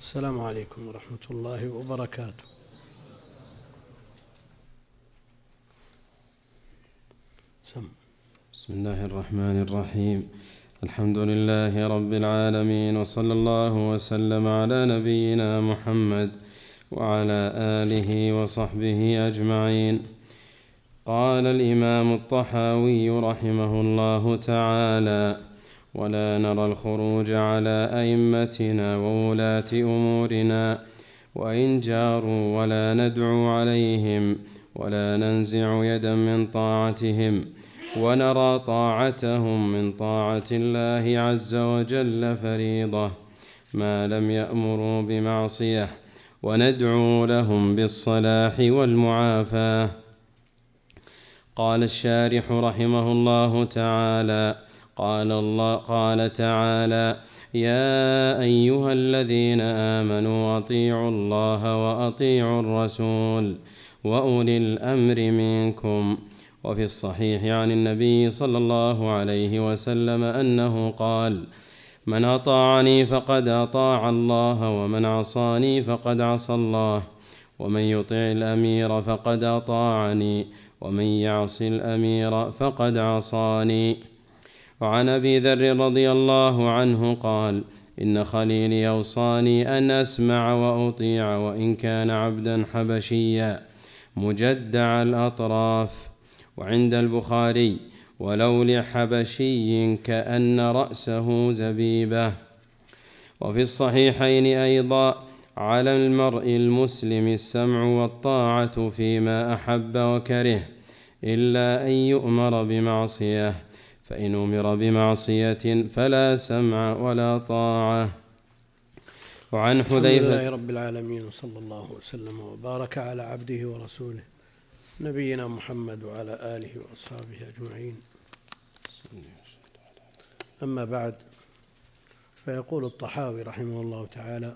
السلام عليكم ورحمة الله وبركاته. بسم الله الرحمن الرحيم. الحمد لله رب العالمين، وصلى الله وسلم على نبينا محمد وعلى آله وصحبه أجمعين. قال الإمام الطحاوي رحمه الله تعالى: ولا نرى الخروج على أئمتنا وولاة أمورنا وإن جاروا، ولا ندعو عليهم، ولا ننزع يدا من طاعتهم، ونرى طاعتهم من طاعة الله عز وجل فريضة ما لم يأمروا بمعصية، وندعو لهم بالصلاح والمعافاة. قال الشارح رحمه الله تعالى: قال تعالى: يا أيها الذين آمنوا أطيعوا الله وأطيعوا الرسول وأولي الأمر منكم. وفي الصحيح عن النبي صلى الله عليه وسلم أنه قال: من أطاعني فقد أطاع الله، ومن عصاني فقد عصى الله، ومن يطع الأمير فقد أطاعني، ومن يعص الأمير فقد عصاني. وعن أبي ذر رضي الله عنه قال: إن خليلي أوصاني أن أسمع وأطيع، وإن كان عبدا حبشيا مجدع الأطراف. وعند البخاري: ولو لحبشي كأن رأسه زبيبة. وفي الصحيحين أيضا: على المرء المسلم السمع والطاعة فيما أحب وكره، إلا أن يؤمر بمعصية، فإن أمر بمعصية فلا سمع ولا طاعة. وعن الحمد حذيفة: لله رب العالمين، وصلى الله وسلم وبارك على عبده ورسوله نبينا محمد وعلى آله وأصحابه أجمعين. أما بعد، فيقول الطحاوي رحمه الله تعالى: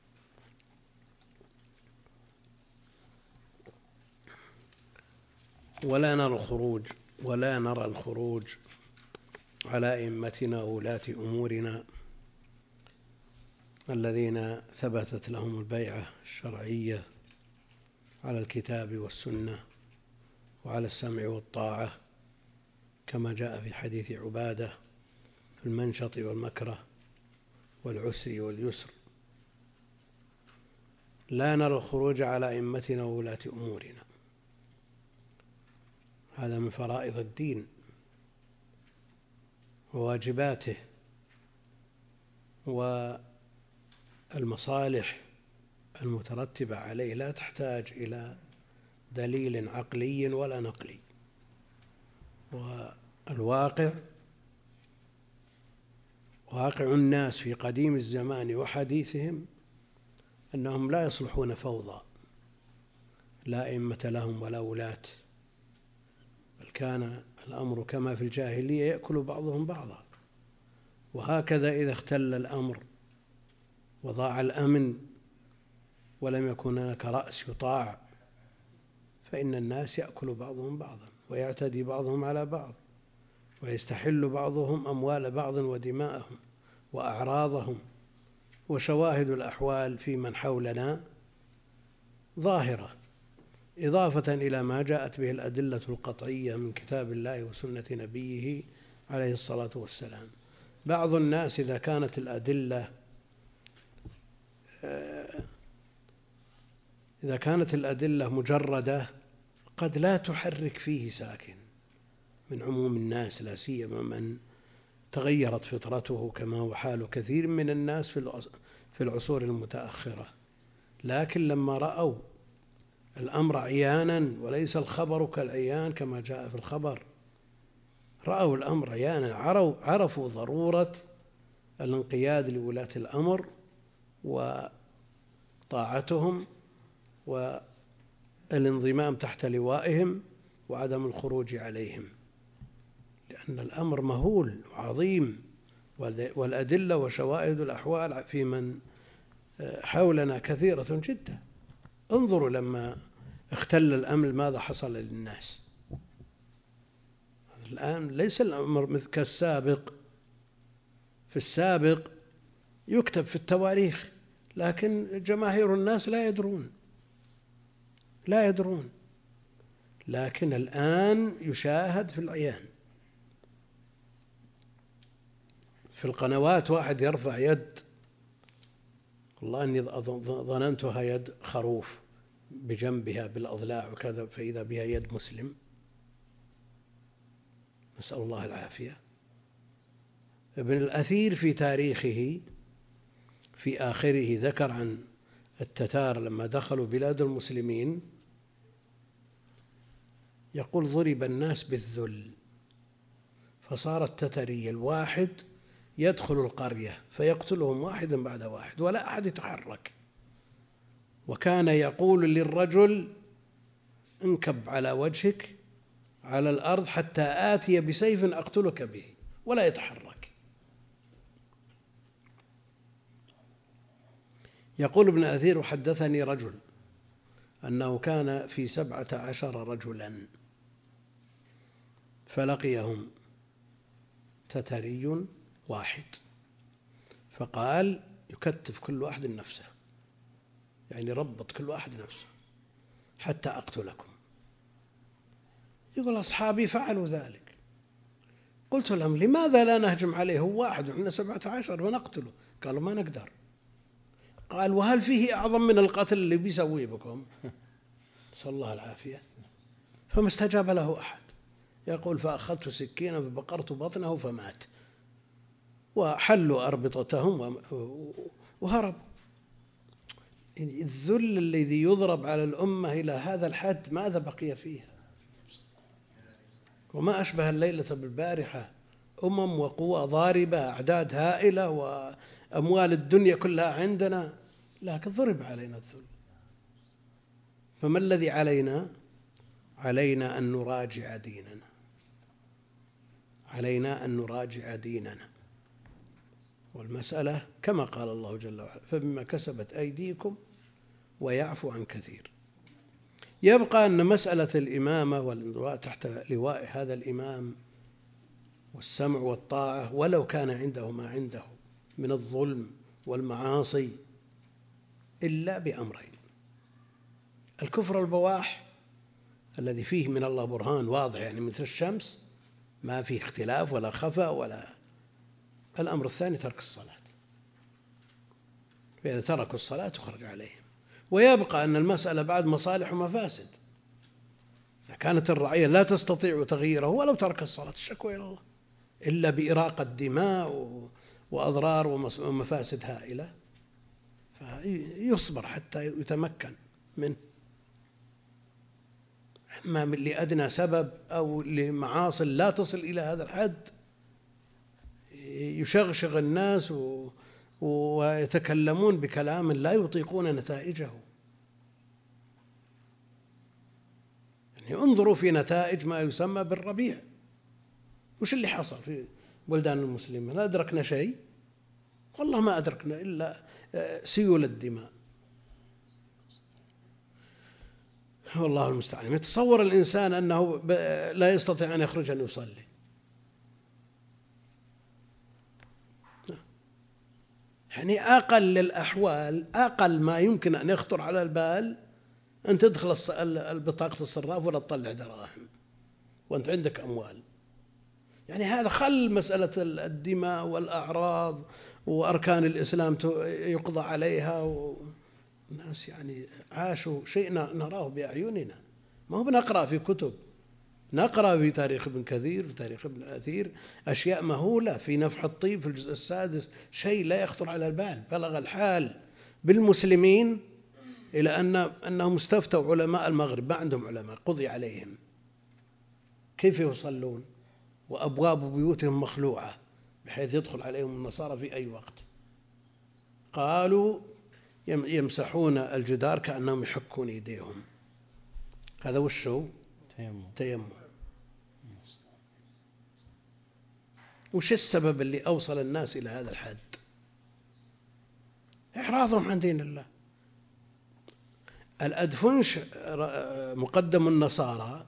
ولا نرى الخروج على أئمتنا وولاة أمورنا الذين ثبتت لهم البيعة الشرعية على الكتاب والسنة وعلى السمع والطاعة، كما جاء في حديث عبادة في المنشط والمكره والعسر واليسر. لا نرى الخروج على أئمتنا وولاة أمورنا، هذا من فرائض الدين وواجباته والمصالح المترتبة عليه، لا تحتاج إلى دليل عقلي ولا نقلي. والواقع واقع الناس في قديم الزمان وحديثهم أنهم لا يصلحون فوضى، لا أئمة لهم ولا ولاة، بل كان الأمر كما في الجاهلية يأكل بعضهم بعضا. وهكذا إذا اختل الأمر وضاع الأمن ولم يكن هناك رأس يطاع، فإن الناس يأكل بعضهم بعضا، ويعتدي بعضهم على بعض، ويستحل بعضهم أموال بعض ودماءهم وأعراضهم. وشواهد الأحوال في من حولنا ظاهرة، إضافة إلى ما جاءت به الأدلة القطعية من كتاب الله وسنة نبيه عليه الصلاة والسلام. بعض الناس إذا كانت الأدلة مجردة قد لا تحرك فيه ساكن من عموم الناس، لا سيما من تغيرت فطرته، كما هو حال كثير من الناس في العصور المتأخرة. لكن لما رأوا الأمر عيانا وليس الخبر كالعيان كما جاء في الخبر، رأوا الأمر عيانا، عرفوا ضرورة الانقياد لولاة الأمر وطاعتهم والانضمام تحت لوائهم وعدم الخروج عليهم، لأن الأمر مهول وعظيم، والأدلة وشواهد الأحوال في من حولنا كثيرة جدا. انظروا لما اختل الأمن ماذا حصل للناس. الآن ليس الأمر مثل كالسابق. في السابق يكتب في التواريخ لكن جماهير الناس لا يدرون. لكن الآن يشاهد في العيان، في القنوات واحد يرفع يد، والله أني ظننتها يد خروف بجنبها بالأضلاع وكذا، فإذا بها يد مسلم، نسأل الله العافية. ابن الأثير في تاريخه في آخره ذكر عن التتار لما دخلوا بلاد المسلمين، يقول ضرب الناس بالذل، فصار التتري الواحد يدخل القرية فيقتلهم واحدا بعد واحد ولا أحد يتحرك، وكان يقول للرجل انكب على وجهك على الأرض حتى آتي بسيف أقتلك به، ولا يتحرك. يقول ابن أثير: وحدثني رجل أنه كان في 17 رجلا فلقيهم تتري واحد، فقال: يكتف كل واحد نفسه، يعني ربط كل واحد نفسه حتى أقتلكم. يقول: أصحابي فعلوا ذلك. قلت لهم: لماذا لا نهجم عليه، هو واحد وإحنا 17 ونقتله؟ قالوا: ما نقدر. قال: وهل فيه أعظم من القتل اللي بيسويه بكم؟ نسأل الله العافية. فما استجاب له أحد. يقول: فأخذت سكينا فبقرت بطنه فمات، وحلوا أربطتهم وهرب. الذل الذي يضرب على الأمة إلى هذا الحد ماذا بقي فيها؟ وما أشبه الليلة بالبارحة، وقوى ضاربة، أعداد هائلة، وأموال الدنيا كلها عندنا، لكن ضرب علينا الذل. فما الذي علينا؟ علينا أن نراجع ديننا، علينا أن نراجع ديننا. والمسألة كما قال الله جل وعلا: فبما كسبت أيديكم ويعفو عن كثير. يبقى أن مسألة الإمامة والانضواء تحت لواء هذا الإمام والسمع والطاعة، ولو كان عنده ما عنده من الظلم والمعاصي، إلا بأمرين: الكفر البواح الذي فيه من الله برهان واضح، يعني مثل الشمس، ما فيه اختلاف ولا خفاء ولا. الأمر الثاني ترك الصلاة، فإذا تركوا الصلاة تخرج عليهم. ويبقى أن المسألة بعد مصالح ومفاسد. إذا كانت الرعية لا تستطيع تغييره ولو ترك الصلاة، الشكوى إلى الله، إلا بإراقة دماء وأضرار ومفاسد هائلة، فيصبر حتى يتمكن منه. أما لأدنى سبب أو لمعاصي لا تصل إلى هذا الحد يشغشغ الناس ويتكلمون بكلام لا يطيقون نتائجه. يعني انظروا في نتائج ما يسمى بالربيع، وش اللي حصل في بلدان المسلمين؟ لا أدركنا شيء، والله ما أدركنا إلا سيول الدماء. والله المستعان. يتصور الإنسان أنه لا يستطيع أن يخرج أن يصلي، يعني أقل الأحوال، أقل ما يمكن أن يخطر على البال أن تدخل بطاقة الصراف ولا تطلع دراهم وأنت عندك أموال. يعني هذا خل مسألة الدماء والأعراض وأركان الإسلام يقضى عليها، والناس يعني عاشوا شيء نراه بأعيننا، ما هو بنقرأ في كتب، نقرأ في تاريخ ابن كثير في تاريخ ابن الأثير أشياء مهولة، في نفح الطيب في الجزء السادس شيء لا يخطر على البال. بلغ الحال بالمسلمين إلى أنهم استفتوا علماء المغرب، ما عندهم علماء، قضي عليهم، كيف يصلون وأبواب بيوتهم مخلوعة بحيث يدخل عليهم النصارى في أي وقت. قالوا يمسحون الجدار كأنهم يحكون يديهم. هذا وشو؟ تيمم. وش السبب اللي أوصل الناس إلى هذا الحد؟ إحراضهم عن دين الله. الأدفنش مقدم النصارى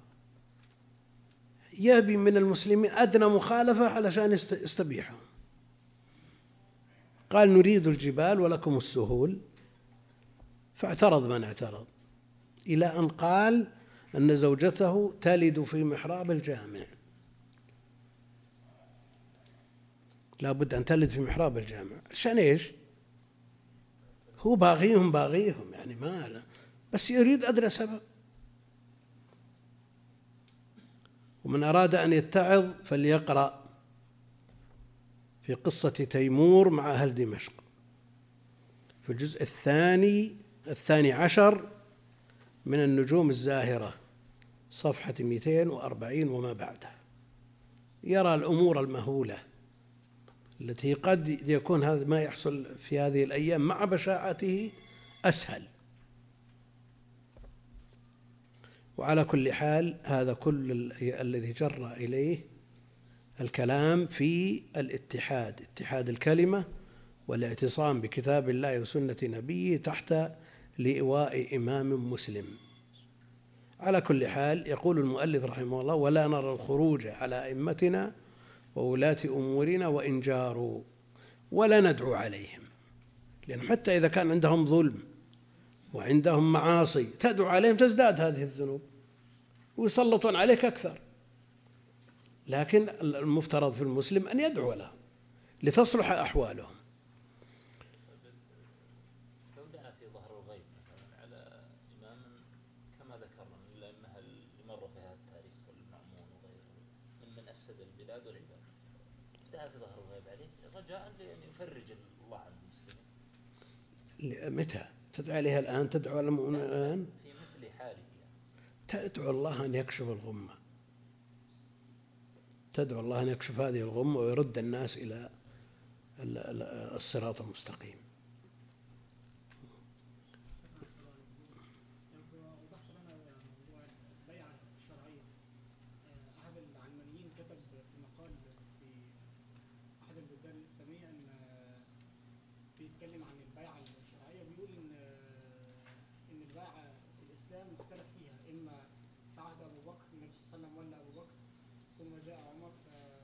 يبي من المسلمين أدنى مخالفة علشان يستبيحهم. قال: نريد الجبال ولكم السهول، فاعترض من اعترض، إلى أن قال أن زوجته تلد في محراب الجامع، لا بد أن تلد في محراب الجامع. عشان إيش؟ هو باغيهم يعني ما، بس يريد أدنى سبب. ومن أراد أن يتعظ فليقرأ في قصة تيمور مع أهل دمشق في الجزء الثاني عشر من النجوم الزاهرة، صفحة 240 وما بعدها، يرى الأمور المهولة التي قد يكون هذا ما يحصل في هذه الأيام مع بشاعته أسهل. وعلى كل حال هذا كل الذي جر إليه الكلام في الاتحاد، اتحاد الكلمة والاعتصام بكتاب الله وسنة نبيه تحت لواء إمام مسلم. على كل حال يقول المؤلف رحمه الله: ولا نرى الخروج على أئمتنا وولاة أمورنا وإن جاروا، ولا ندعو عليهم، لأن حتى إذا كان عندهم ظلم وعندهم معاصي تدعو عليهم تزداد هذه الذنوب ويسلطون عليك أكثر. لكن المفترض في المسلم أن يدعو لهم لتصلح أحوالهم. لو دعا في ظهر الغيب مثلا على إمام كما ذكرنا من الأئمة اللي مر في هذا التاريخ والمأمون وغيره ممن أفسد البلاد والعباد، دعا في ظهر الغيب عليه رجاء لأن يفرج الله عن المسلمين. متى تدعو عليها الآن؟ تدعو على المؤمنين الآن في مثل حاله تدعو الله أن يكشف الغمة، تدعو الله أن يكشف هذه الغمة ويرد الناس إلى الصراط المستقيم. أحد العلمانيين كتب في مقال في أحد البلدان الإسلامية أن بيتكلم عن البيعة الشرعية، بيقول إن البيعة في الإسلام مختلف فيها، إما في عهد أبو بكر النبي صلى الله عليه وسلم ولا أبو بكر، ثم جاء عمر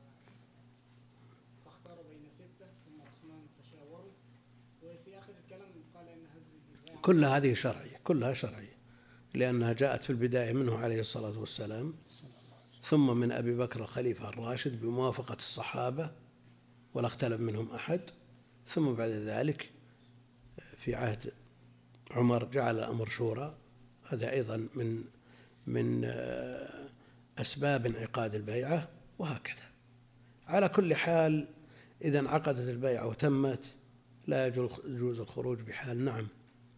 فاختار بين 6، ثم عثمان فشاوروا، وفي آخر الكلام قال إن هذه البيعة كل هذه شرعية، كلها شرعية، لأنها جاءت في البداية منه عليه الصلاة والسلام، ثم من أبي بكر الخليفة الراشد بموافقة الصحابة ولا اختلف منهم أحد، ثم بعد ذلك في عهد عمر جعل الأمر شورى. هذا أيضا من أسباب انعقاد البيعة، وهكذا. على كل حال إذا انعقدت البيعة وتمت لا يجوز الخروج بحال. نعم.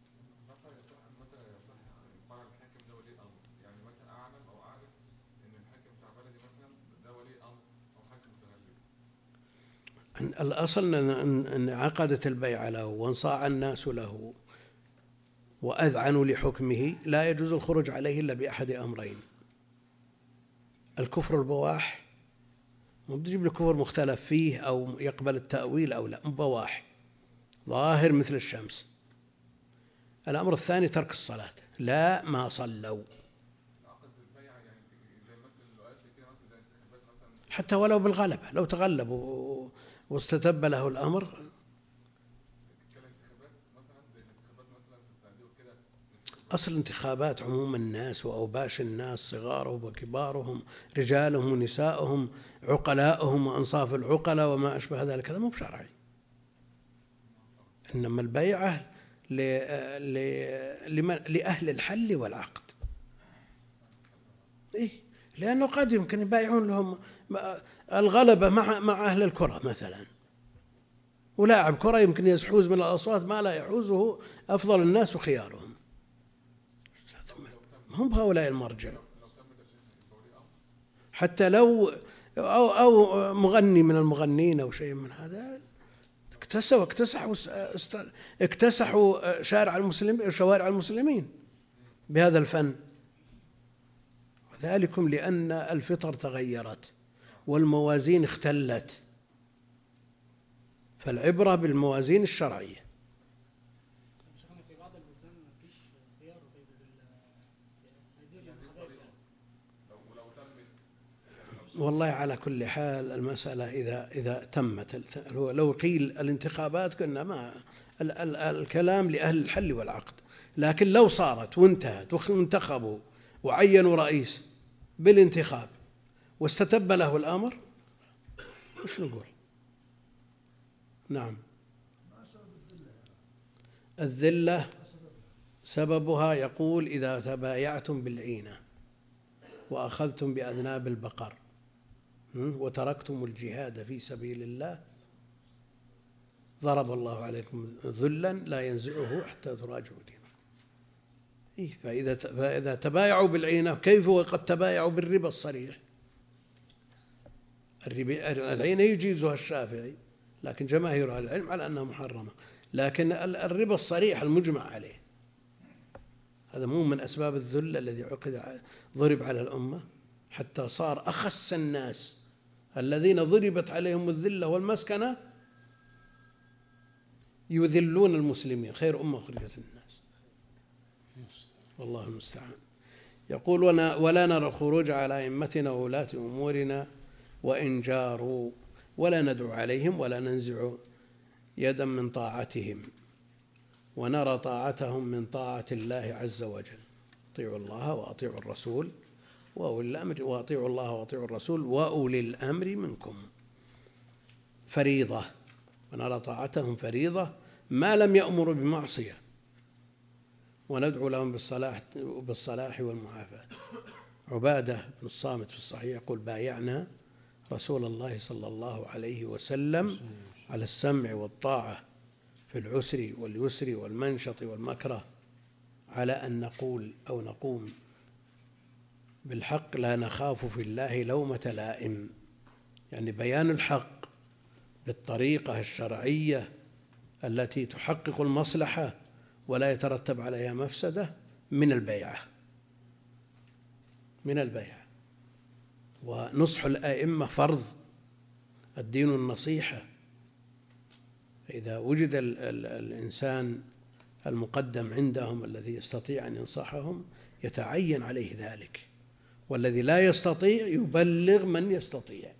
الأصل أن عقدت البيعة له وانصاع الناس له وأذعنوا لحكمه لا يجوز الخروج عليه إلا بأحد أمرين: الكفر البواح، مبتجيب الكفر مختلف فيه أو يقبل التأويل أو لا، بواح ظاهر مثل الشمس. الأمر الثاني ترك الصلاة، لا ما صلوا، حتى ولو بالغلبة، لو تغلبوا واستتب له الأمر. أصل الانتخابات عموم الناس وأوباش الناس، صغارهم وكبارهم، رجالهم ونسائهم، عقلاءهم وأنصاف العقلاء وما أشبه ذلك، هذا مو بشرعي. إنما البيعة لأهل الحل والعقد. إيه؟ لأنه قد يمكن يبايعون لهم الغلبة مع أهل الكرة مثلا، ولاعب كرة يمكن يحوز من الأصوات ما لا يحوزه أفضل الناس وخيارهم، هم هؤلاء المرجع. حتى لو أو مغني من المغنين أو شيء من هذا اكتسحوا شوارع المسلمين بهذا الفن. ذلكم لأن الفطر تغيرت والموازين اختلت، فالعبرة بالموازين الشرعية. والله على كل حال المسألة إذا تمت، لو قيل الانتخابات كنا ما الكلام لأهل الحل والعقد، لكن لو صارت وانتهت وانتخبوا وعينوا رئيس بالانتخاب واستتب له الأمر، وش نقول؟ نعم. الذلة سببها يقول إذا تبايعتم بالعينة وأخذتم بأذناب البقر وتركتم الجهاد في سبيل الله ضرب الله عليكم ذلا لا ينزعه حتى تراجعوا دينكم. فإذا تبايعوا بالعينة كيف وقد تبايعوا بالربا الصريح؟ العينة يجيزها الشافعي لكن جماهير أهل العلم على أنها محرمة، لكن الربا الصريح المجمع عليه هذا مو من أسباب الذل الذي ضرب على الأمة حتى صار أخس الناس الذين ضربت عليهم الذلة والمسكنة يذلون المسلمين، خير أمة أخرجت الناس، والله المستعان. يقول ولا نرى الخروج على أئمتنا وولاة أمورنا وإن جاروا ولا ندعو عليهم ولا ننزع يدا من طاعتهم، ونرى طاعتهم من طاعة الله عز وجل. اطيعوا الله وأطيعوا الرسول وأولي الأمر، وأطيعوا الله وأطيعوا الرسول وأولي الأمر منكم، فريضة، ونرى طاعتهم فريضة ما لم يأمروا بمعصية، وندعو لهم بالصلاح والمعافاة. عبادة بن الصامت في الصحيح يقول بايعنا رسول الله صلى الله عليه وسلم على السمع والطاعة في العسر واليسر والمنشط والمكره، على أن نقول أو نقوم بالحق لا نخاف في الله لومة لائم، يعني بيان الحق بالطريقة الشرعية التي تحقق المصلحة ولا يترتب عليها مفسدة من البيعة. ونصح الأئمة فرض، الدين النصيحة. إذا وجد الإنسان المقدم عندهم الذي يستطيع أن ينصحهم يتعين عليه ذلك، والذي لا يستطيع يبلغ من يستطيع.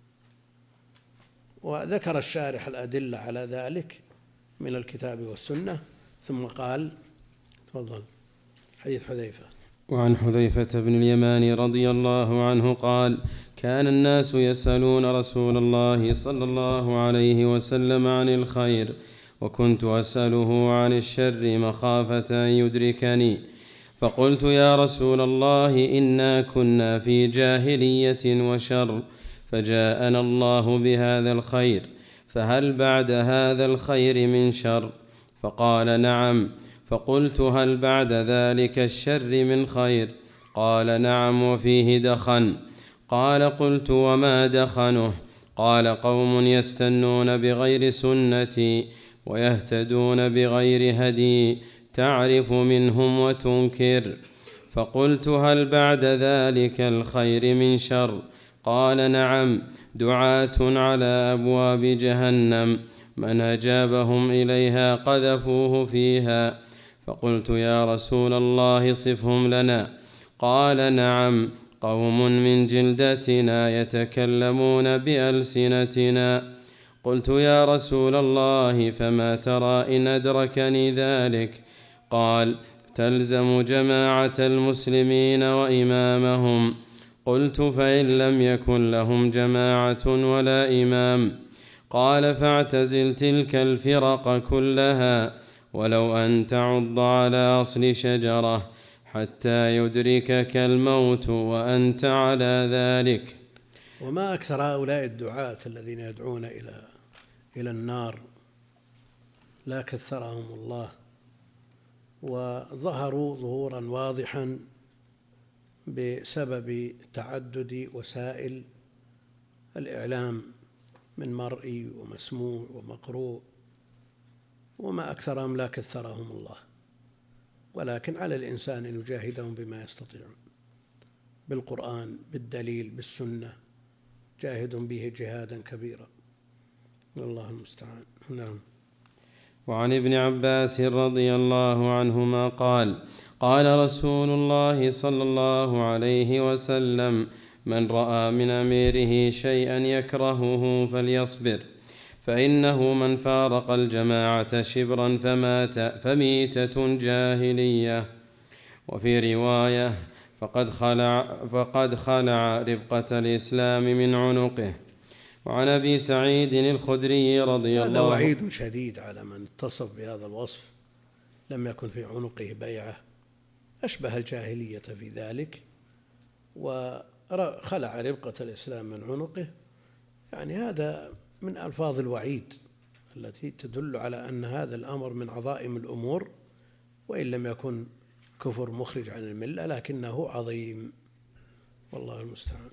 وذكر الشارح الأدلة على ذلك من الكتاب والسنة، ثم قال تفضل حديث حذيفة. وعن حذيفة بن اليمان رضي الله عنه قال كان الناس يسألون رسول الله صلى الله عليه وسلم عن الخير وكنت أسأله عن الشر مخافة أن يدركني، فقلت يا رسول الله إنا كنا في جاهلية وشر فجاءنا الله بهذا الخير، فهل بعد هذا الخير من شر؟ فقال نعم. فقلت هل بعد ذلك الشر من خير؟ قال نعم وفيه دخن. قال قلت وما دخنه؟ قال قوم يستنون بغير سنتي ويهتدون بغير هدي تعرف منهم وتنكر. فقلت هل بعد ذلك الخير من شر؟ قال نعم، دعاة على أبواب جهنم من أجابهم إليها قذفوه فيها. فقلت يا رسول الله صفهم لنا. قال نعم، قوم من جلدتنا يتكلمون بألسنتنا. قلت يا رسول الله فما ترى إن أدركني ذلك؟ قال تلزم جماعة المسلمين وإمامهم. قلت فإن لم يكن لهم جماعة ولا إمام؟ قال فاعتزل تلك الفرق كلها ولو أن تعض على أصل شجرة حتى يدركك الموت وأنت على ذلك. وما أكثر هؤلاء الدعاة الذين يدعون إلى النار، لا كثرهم الله، وظهروا ظهورا واضحا بسبب تعدد وسائل الإعلام من مرئي ومسموع ومقروء، وما أكثرهم لا كثرهم الله، ولكن على الإنسان أن يجاهدهم بما يستطيعون بالقرآن بالدليل بالسنة، جاهدهم به جهادا كبيرا، والله المستعان. نعم. وعن ابن عباس رضي الله عنهما قال قال رسول الله صلى الله عليه وسلم من رأى من أميره شيئا يكرهه فليصبر، فإنه من فارق الجماعة شبرا فمات فميتة جاهلية. وفي رواية فقد خلع ربقة الإسلام من عنقه. وعن أبي سعيد الخدري رضي الله عنه هذا وعيد شديد على من اتصف بهذا الوصف، لم يكن في عنقه بيعة، أشبه الجاهلية في ذلك، وخلع ربقة الإسلام من عنقه. يعني هذا من ألفاظ الوعيد التي تدل على أن هذا الأمر من عظائم الأمور، وإن لم يكن كفر مخرج عن الملة لكنه عظيم، والله المستعان.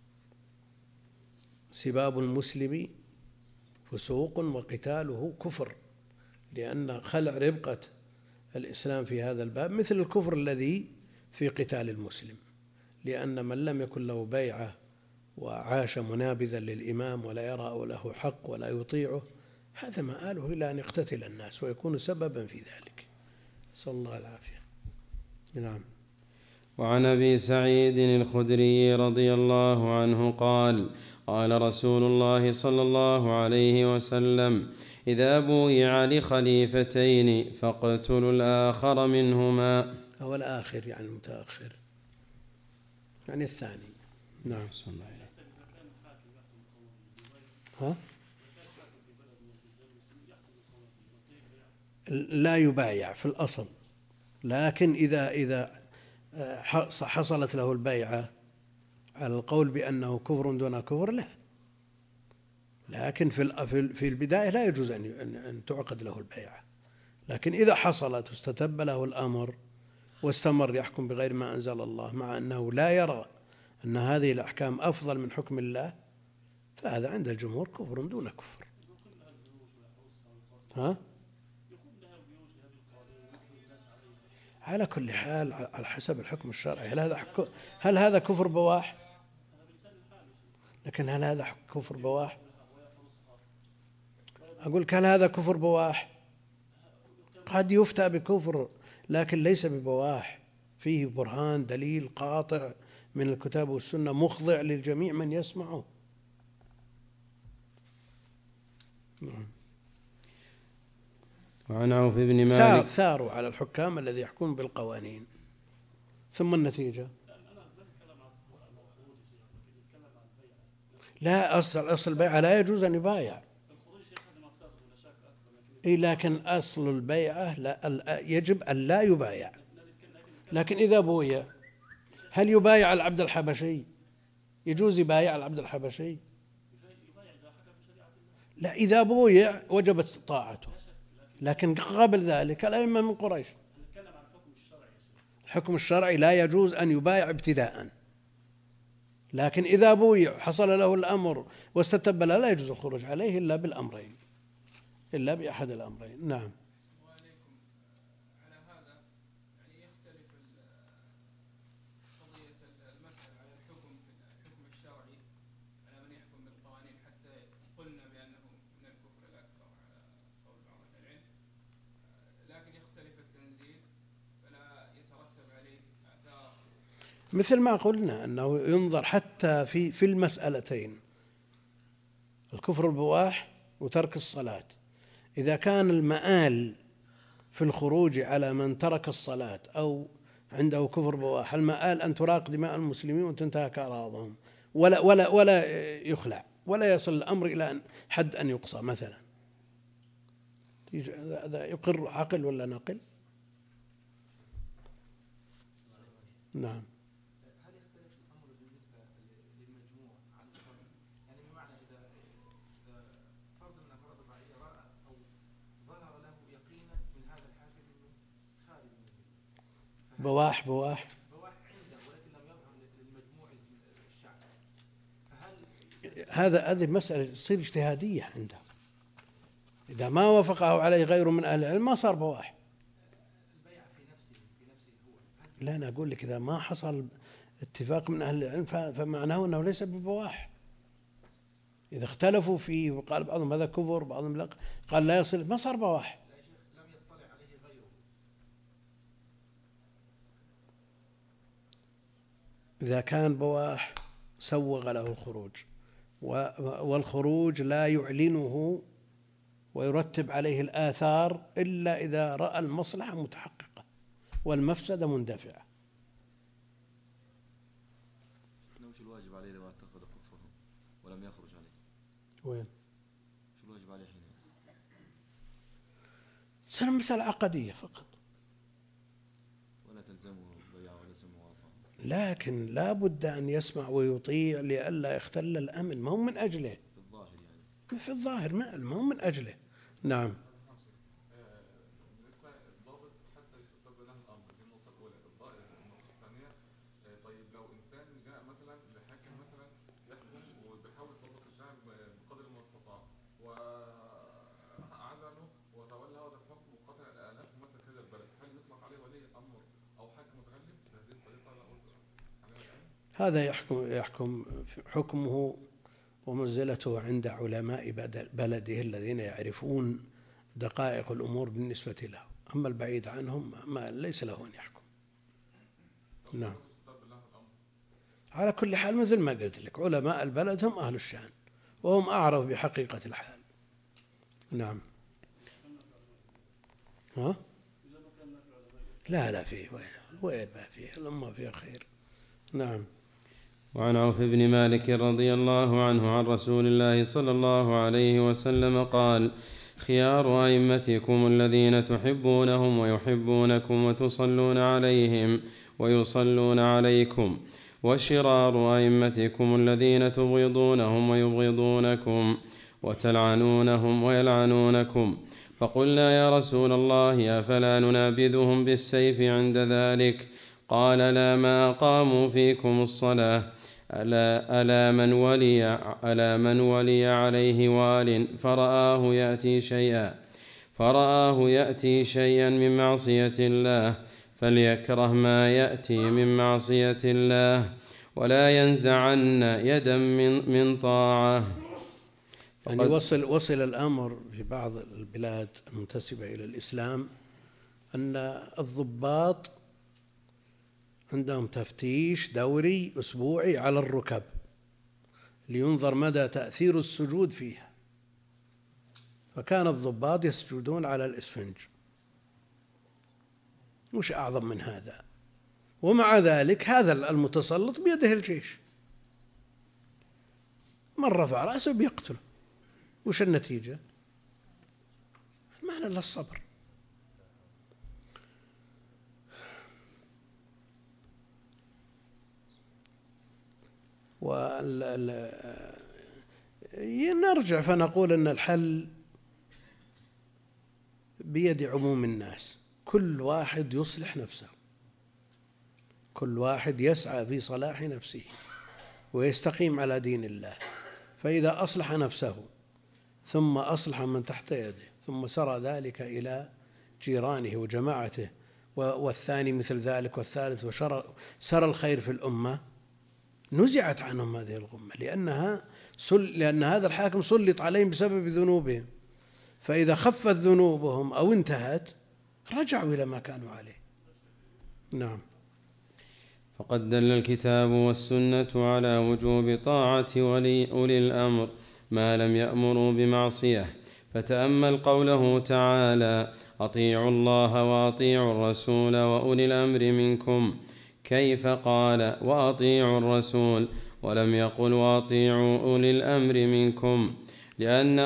سباب المسلم فسوق وقتاله كفر، لأن خلع ربقة الإسلام في هذا الباب مثل الكفر الذي في قتال المسلم، لأن من لم يكن له بيعة وعاش منابذا للإمام ولا يرى له حق ولا يطيعه، هذا مآله إلى أن يقتتل الناس ويكون سببا في ذلك، صلى الله العافية. نعم. وعن أبي سعيد الخدري رضي الله عنه قال: قال رسول الله صلى الله عليه وسلم: إذا بويع لخليفتين فاقتلوا الآخر منهما. أو الآخر يعني المتأخر، يعني الثاني. نعم. ها؟ لا يبايع في الأصل، لكن إذا حصلت له البيعة على القول بأنه كفر دون كفر لا، لكن في البداية لا يجوز أن تعقد له البيعة، لكن إذا حصلت واستتب له الأمر واستمر يحكم بغير ما أنزل الله مع أنه لا يرى أن هذه الأحكام أفضل من حكم الله، فهذا عند الجمهور كفر دون كفر. ها؟ على كل حال على حسب الحكم الشرعي. هل هذا كفر بواح؟ لكن هل هذا كفر بواح؟ أقول هل هذا كفر بواح؟ قد يفتى بكفر لكن ليس ببواح، فيه برهان دليل قاطع من الكتاب والسنة مخضع للجميع من يسمعه. وعن عوف بن مالك ثاروا على الحكام الذي يحكم بالقوانين، ثم النتيجة لا، أصل البيعة لا يجوز أن يبايع. لكن أصل البيعة يجب أن لا يبايع، لكن إذا بويع هل يبايع العبد الحبشي؟ يجوز يبايع العبد الحبشي؟ لا، إذا بويع وجبت طاعته، لكن قبل ذلك الأئمة من قريش. الحكم الشرعي لا يجوز أن يبايع ابتداء، لكن إذا بويع حصل له الأمر واستتب لا يجوز الخروج عليه إلا بالأمرين، إلا بأحد الأمرين. نعم. على هذا يعني يختلف قضية المسألة على الحكم الشرعي على من يحكم بالقوانين، حتى قلنا بأنه من الكفر الأكبر على قول بعض العلم، لكن يختلف التنزيل فلا يترتب عليه آثار، مثل ما قلنا أنه ينظر حتى في المسألتين، الكفر البواح وترك الصلاة، إذا كان المآل في الخروج على من ترك الصلاة أو عنده كفر بواح، المآل أن تراق دماء المسلمين وتنتهك أعراضهم ولا يخلع ولا يصل الأمر إلى حد أن يقصى مثلا، هذا يقر عقل ولا نقل؟ نعم. هل يختلف الأمر بالنسبة للمجموع عن الفرد؟ يعني بمعنى إذا فرض من أفراد الرعية رأى أو ظهر له يقينا من هذا الحاكم أنه خارج من الدين، بواح عنده ولكن لم يظهر للمجموع الشعب، فهل هذه مسألة تصير اجتهادية عنده، إذا ما وافقه عليه غيره من أهل العلم ما صار بواح. البيع في نفسه هو؟ لا، أنا أقول لك إذا ما حصل اتفاق من أهل العلم فمعناه أنه ليس ببواح. إذا اختلفوا فيه وقال بعضهم هذا كفر بعضهم لا، قال لا يصل، ما صار بواح. لم يطلع عليه غيره. إذا كان بواح سوغ له الخروج، والخروج لا يعلنه ويرتب عليه الآثار إلا إذا رأى المصلحة متحققة والمفسدة مندفعة. وش الواجب عليه لو اعتقد كفره ولم يخرج عليه؟ وين؟ شو الواجب عليه حين؟ سنة مسألة عقدية فقط. ولا تلزمه بيع ولا سمو. لكن لا بد أن يسمع ويطيع لئلا يختل الأمن، ما هو من أجله. في الظاهر يعني. في الظاهر ما هو من أجله. نعم. بالنسبة الضابط حتى يستتب له الأمر، دي النقطة الأولى. النقطة الثانية، طيب لو إنسان جاء مثلا لحاكم مثلا يحكم وبيحاول يطبق الشرع بقدر ما استطاع، وأعلنه وتولى هذا الحكم وقتل الآلاف مثل هذا البلد، هل يطلق عليه ولي الأمر أو حاكم متغلب بهذه الطريقة؟ هذا يحكم حكمه ومنزلته عند علماء بلده الذين يعرفون دقائق الأمور بالنسبة له، أما البعيد عنهم ما ليس له أن يحكم. نعم. على كل حال مثل ما قلت لك، علماء البلد هم أهل الشأن وهم أعرف بحقيقة الحال. نعم. ها؟ لا فيه وين ما فيه، الأمة فيها خير. نعم. وعن عوف بن مالك رضي الله عنه عن رسول الله صلى الله عليه وسلم قال: خيار أئمتكم الذين تحبونهم ويحبونكم وتصلون عليهم ويصلون عليكم، وشرار أئمتكم الذين تبغضونهم ويبغضونكم وتلعنونهم ويلعنونكم. فقلنا يا رسول الله أفلا ننابذهم بالسيف عند ذلك؟ قال: لا، ما أقاموا فيكم الصلاة. ألا من ولي عليه وال فرآه يأتي شيئا من معصية الله فليكره ما يأتي من معصية الله ولا ينزعن يدا من طاعة. يعني وصل الأمر في بعض البلاد المنتسبة إلى الإسلام أن الضباط عندهم تفتيش دوري أسبوعي على الركب لينظر مدى تأثير السجود فيها، فكان الضباط يسجدون على الإسفنج. مش أعظم من هذا، ومع ذلك هذا المتسلط بيده الجيش، من رفع رأسه بيقتله. وش النتيجة؟ المعنى إلا الصبر. نرجع فنقول أن الحل بيد عموم الناس، كل واحد يصلح نفسه، كل واحد يسعى في صلاح نفسه ويستقيم على دين الله، فإذا أصلح نفسه ثم أصلح من تحت يده ثم سرى ذلك إلى جيرانه وجماعته والثاني مثل ذلك والثالث وسرى الخير في الأمة، نزعت عنهم هذه الغمة، لأن هذا الحاكم سلط عليهم بسبب ذنوبهم، فإذا خفت ذنوبهم أو انتهت رجعوا إلى ما كانوا عليه. نعم. فقد دل الكتاب والسنة على وجوب طاعة أولي الأمر ما لم يأمروا بمعصية، فتأمل قوله تعالى: أطيعوا الله وأطيعوا الرسول وأولي الأمر منكم، كيف قال وأطيعوا الرسول ولم يقل وأطيعوا أولي الأمر منكم؟ لأن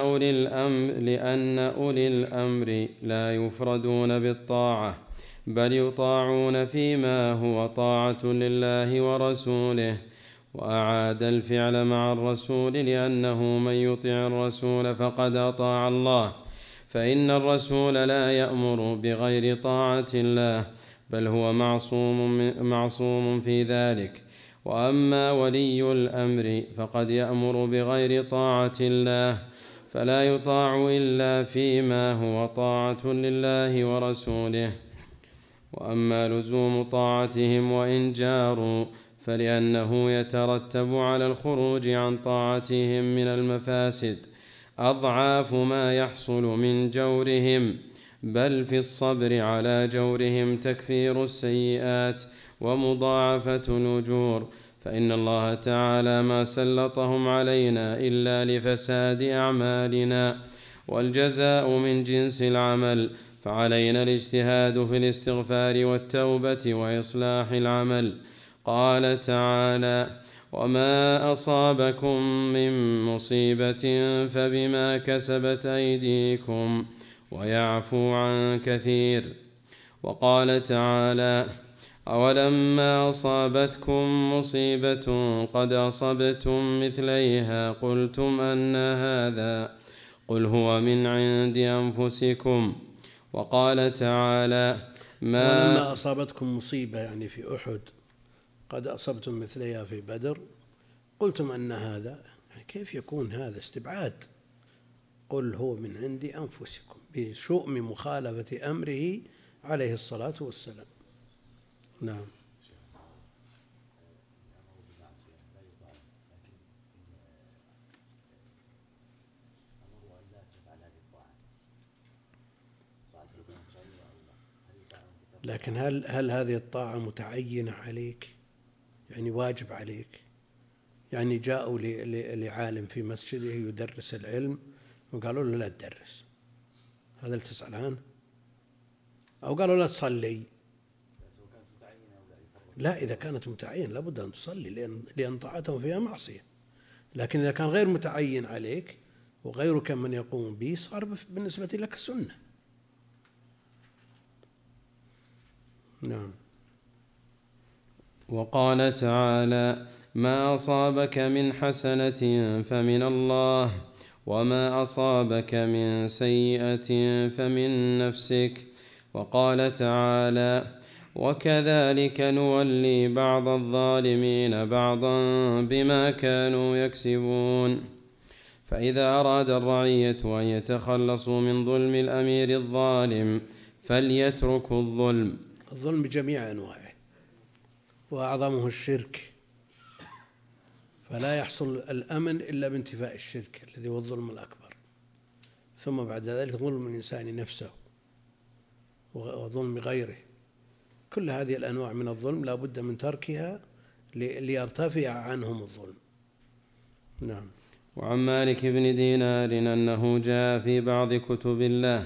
أولي الأمر لا يفردون بالطاعة، بل يطاعون فيما هو طاعة لله ورسوله. وأعاد الفعل مع الرسول لأنه من يطع الرسول فقد أطاع الله، فإن الرسول لا يأمر بغير طاعة الله، بل هو معصوم في ذلك. وأما ولي الأمر فقد يأمر بغير طاعة الله، فلا يطاع إلا فيما هو طاعة لله ورسوله. وأما لزوم طاعتهم وإن جاروا فلأنه يترتب على الخروج عن طاعتهم من المفاسد أضعاف ما يحصل من جورهم، بل في الصبر على جورهم تكفير السيئات ومضاعفة الأجور، فإن الله تعالى ما سلطهم علينا إلا لفساد أعمالنا والجزاء من جنس العمل، فعلينا الاجتهاد في الاستغفار والتوبة وإصلاح العمل. قال تعالى: وما أصابكم من مصيبة فبما كسبت أيديكم ويعفو عن كثير. وقال تعالى: أولما أصابتكم مصيبة قد أصبتم مثليها قلتم أن هذا، قل هو من عند أنفسكم. وقال تعالى: ولما أصابتكم مصيبة يعني في أحد قد أصبتم مثليها في بدر قلتم أن هذا، يعني كيف يكون هذا استبعاد؟ قل هو من عند أنفسكم، بشؤم مخالفة أمره عليه الصلاة والسلام. نعم. لكن هل هذه الطاعة متعينة عليك؟ يعني واجب عليك؟ يعني جاءوا لعالم في مسجده يدرس العلم وقالوا له لا تدرس، هذا اللي تسأل عنه؟ أو قالوا لا تصلي؟ لا، إذا كانت متعين لابد أن تصلي لأن طاعتهم فيها معصية. لكن إذا كان غير متعين عليك وغيرك من يقوم به صار بالنسبة لك سنة. نعم. وقال تعالى: ما أصابك من حسنة فمن الله، وما أصابك من سيئة فمن نفسك. وقال تعالى: وكذلك نولي بعض الظالمين بعضا بما كانوا يكسبون. فإذا أراد الرعية أن يتخلصوا من ظلم الأمير الظالم فليتركوا الظلم بجميع أنواعه، وأعظمه الشرك، فلا يحصل الأمن إلا بانتفاء الشرك الذي هو الظلم الأكبر، ثم بعد ذلك ظلم الإنسان نفسه وظلم غيره. كل هذه الأنواع من الظلم لا بد من تركها ليرتفع عنهم الظلم. نعم. وعن مالك بن دينار أنه جاء في بعض كتب الله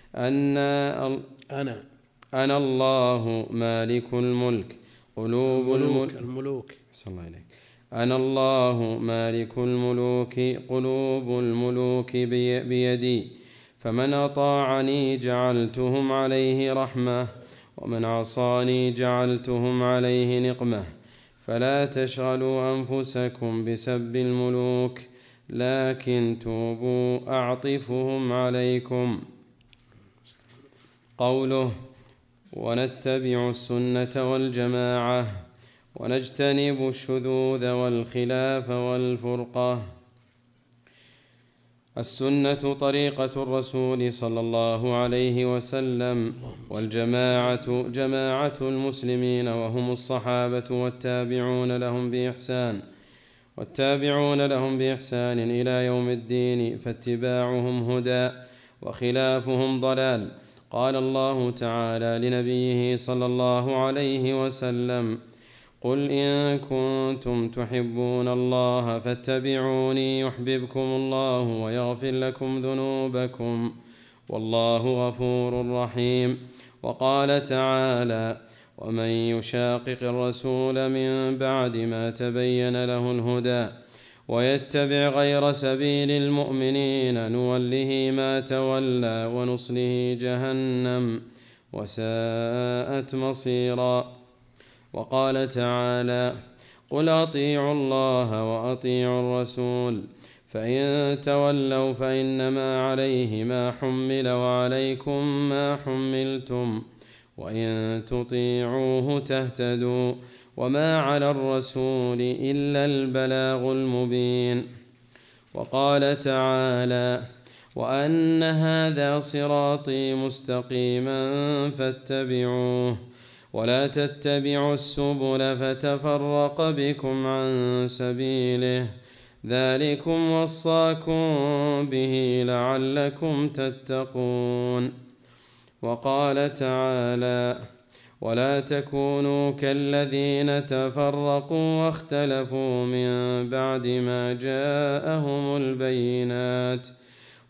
أنا الله مالك الملك قلوب الملوك صلى الله عليه. أنا الله مالك الملوك قلوب الملوك بيدي، فمن أطاعني جعلتهم عليه رحمة، ومن عصاني جعلتهم عليه نقمة. فلا تشغلوا أنفسكم بسب الملوك، لكن توبوا أعطفهم عليكم. قوله: ونتبع السنة والجماعة ونجتنب الشذوذ والخلاف والفرقة. السنة طريقة الرسول صلى الله عليه وسلم، والجماعة جماعة المسلمين وهم الصحابة والتابعون لهم بإحسان إلى يوم الدين، فاتباعهم هدى وخلافهم ضلال. قال الله تعالى لنبيه صلى الله عليه وسلم: قل إن كنتم تحبون الله فاتبعوني يحببكم الله ويغفر لكم ذنوبكم والله غفور رحيم. وقال تعالى: ومن يشاقق الرسول من بعد ما تبين له الهدى ويتبع غير سبيل المؤمنين نوله ما تولى ونصله جهنم وساءت مصيرا. وقال تعالى: قل أطيعوا الله وأطيعوا الرسول، فإن تولوا فإنما عليه ما حمل وعليكم ما حملتم، وإن تطيعوه تهتدوا، وما على الرسول إلا البلاغ المبين. وقال تعالى: وأن هذا صراطي مستقيما فاتبعوه ولا تتبعوا السبل فتفرق بكم عن سبيله، ذلكم وصاكم به لعلكم تتقون. وقال تعالى: ولا تكونوا كالذين تفرقوا واختلفوا من بعد ما جاءهم البينات،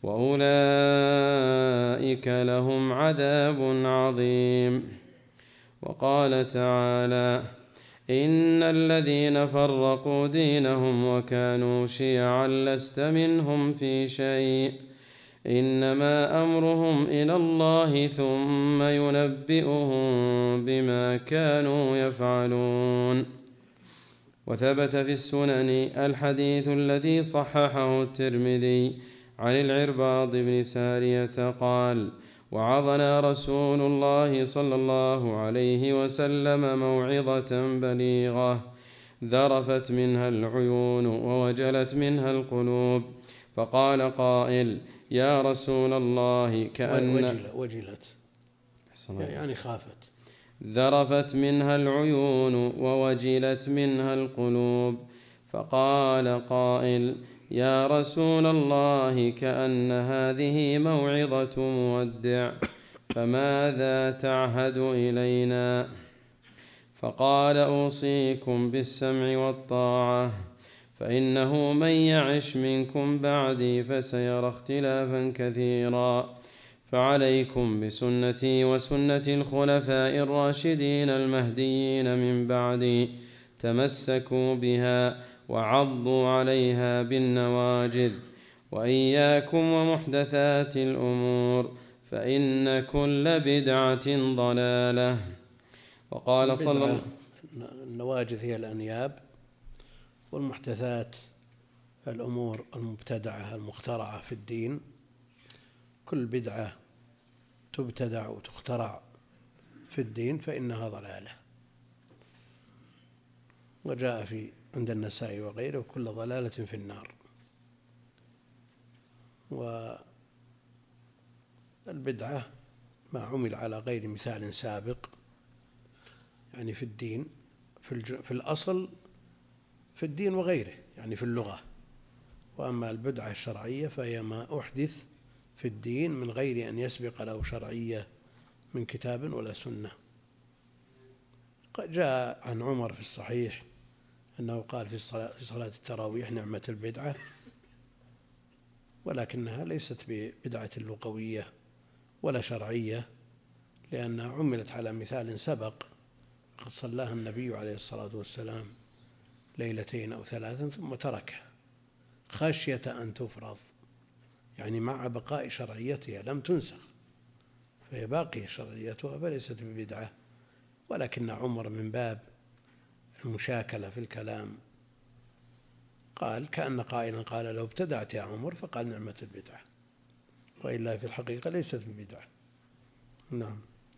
وأولئك لهم عذاب عظيم. وقال تعالى: إن الذين فرقوا دينهم وكانوا شيعا لست منهم في شيء إنما أمرهم إلى الله ثم ينبئهم بما كانوا يفعلون. وثبت في السنن الحديث الذي صححه الترمذي عن العرباض بن سارية قال: وعظنا رسول الله صلى الله عليه وسلم موعظة بليغة ذرفت منها العيون ووجلت منها القلوب، فقال قائل: يا رسول الله وجلت يعني خافت. ذرفت منها العيون ووجلت منها القلوب، فقال قائل: يا رسول الله كأن هذه موعظة مودع، فماذا تعهد إلينا؟ فقال: أوصيكم بالسمع والطاعة، فإنه من يعش منكم بعدي فسيرى اختلافا كثيرا، فعليكم بسنتي وسنة الخلفاء الراشدين المهديين من بعدي، تمسكوا بها وعضوا عليها بالنواجذ، وإياكم ومحدثات الأمور، فإن كل بدعة ضلالة. وقال صلى الله عليه وسلم: النواجذ هي الأنياب، والمحدثات الأمور المبتدعة المخترعة في الدين. كل بدعة تبتدع وتخترع في الدين فإنها ضلالة. وجاء عند النسائي وغيره: كل ضلالة في النار. والبدعة ما عمل على غير مثال سابق، يعني في الدين، في الأصل في الدين وغيره، يعني في اللغة. وأما البدعة الشرعية فهي ما أحدث في الدين من غير أن يسبق له شرعية من كتاب ولا سنة. جاء عن عمر في الصحيح أنه قال في صلاة التراويح: نعمة البدعة، ولكنها ليست ببدعة لغوية ولا شرعية، لأنها عملت على مثال سبق قد صلاها النبي عليه الصلاة والسلام 2 أو 3 ثم تركها خشية أن تفرض، يعني مع بقاء شرعيتها لم تنسخ، فهي باقية شرعيتها فليست ببدعة. ولكن عمر من باب المشاكلة في الكلام قال كأن قائلا قال: لو ابتدعت يا عمر، فقال: نعمة البدعة، وإلا في الحقيقة ليست ببدعة. نعم.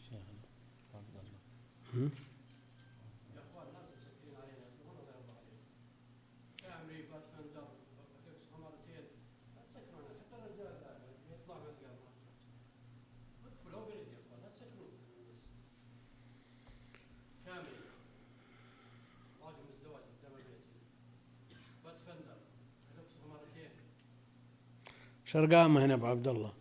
شرقامة هنا أبو عبد الله.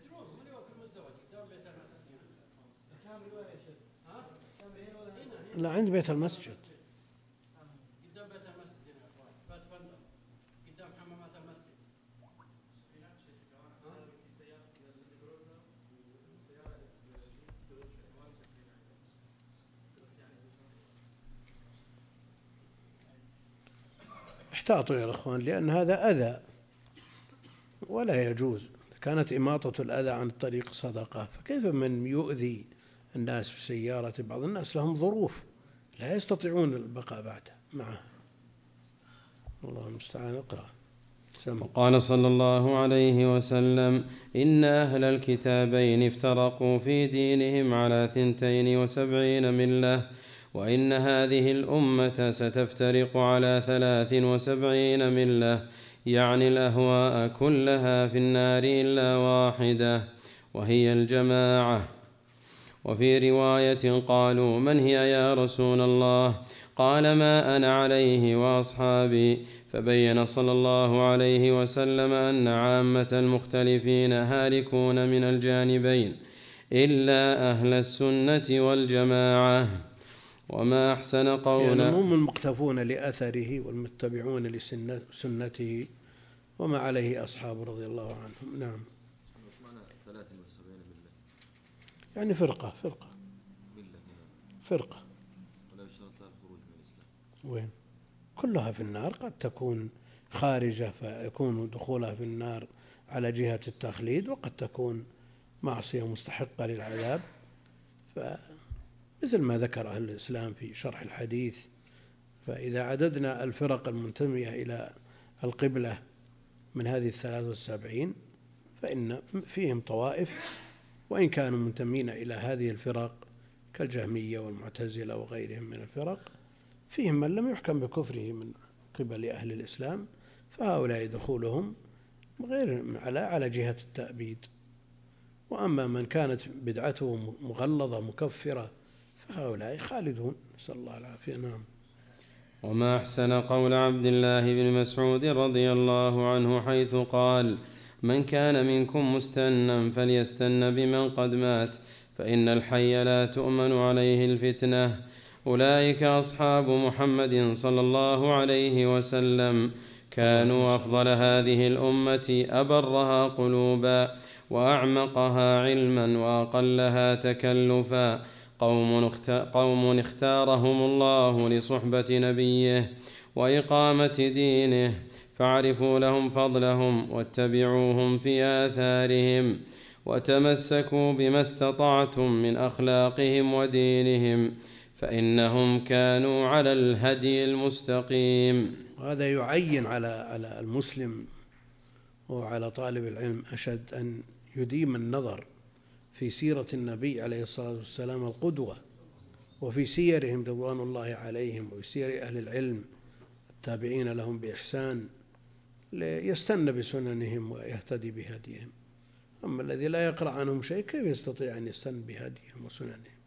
لا، عند بيت المسجد. قدام بيت المسجد هنا بات فندق قدام حمامات المسجد. احتاطوا يا أخوان، لأن هذا أذى ولا يجوز. كانت إماطة الأذى عن الطريق صدقة، فكيف من يؤذي الناس في سيارة؟ بعض الناس لهم ظروف لا يستطيعون البقاء بعده معه. الله المستعان. اقرأ. وقال صلى الله عليه وسلم: إن أهل الكتابين افترقوا في دينهم على 72 ملة، وإن هذه الأمة ستفترق على 73 ملة، يعني الأهواء كلها في النار إلا واحدة وهي الجماعة. وفي رواية قالوا: من هي يا رسول الله؟ قال: ما أنا عليه وأصحابي. فبين صلى الله عليه وسلم أن عامة المختلفين هالكون من الجانبين إلا أهل السنة والجماعة. وما أحسن قولا، يعني هم المقتفون لأثره والمتبعون لسنته وما عليه أصحابه رضي الله عنهم. نعم. يعني فرقة ملة فرقة ولا يشترط لها الخروج من الإسلام. وين كلها في النار، قد تكون خارجة فيكون دخولها في النار على جهة التخليد، وقد تكون معصية مستحقة للعذاب. فمثل ما ذكر أهل الإسلام في شرح الحديث، فإذا عددنا الفرق المنتمية إلى القبلة من هذه 73 فإن فيهم طوائف، وإن كانوا منتمين إلى هذه الفرق كالجهمية والمعتزلة وغيرهم من الفرق، فيهم من لم يحكم بكفره من قبل أهل الإسلام، فهؤلاء دخولهم غير على جهة التأبيد. وأما من كانت بدعته مغلظة مكفرة فهؤلاء خالدون، نسأل الله العافية. نعم. وما أحسن قول عبد الله بن مسعود رضي الله عنه حيث قال: من كان منكم مستنا فليستن بمن قد مات، فإن الحي لا تؤمن عليه الفتنة. أولئك أصحاب محمد صلى الله عليه وسلم، كانوا أفضل هذه الأمة، أبرها قلوبا وأعمقها علما وأقلها تكلفا، قوم اختارهم الله لصحبة نبيه وإقامة دينه، فاعرفوا لهم فضلهم واتبعوهم في آثارهم، وتمسكوا بما استطعتم من أخلاقهم ودينهم، فإنهم كانوا على الهدي المستقيم. هذا يعين على المسلم وعلى طالب العلم أشد أن يديم النظر في سيرة النبي عليه الصلاة والسلام القدوة، وفي سيرهم رضوان الله عليهم، وفي سير أهل العلم التابعين لهم بإحسان، ليستن بسننهم ويهتدي بهديهم. أما الذي لا يقرأ عنهم شيء كيف يستطيع أن يستن بهديهم وسننهم؟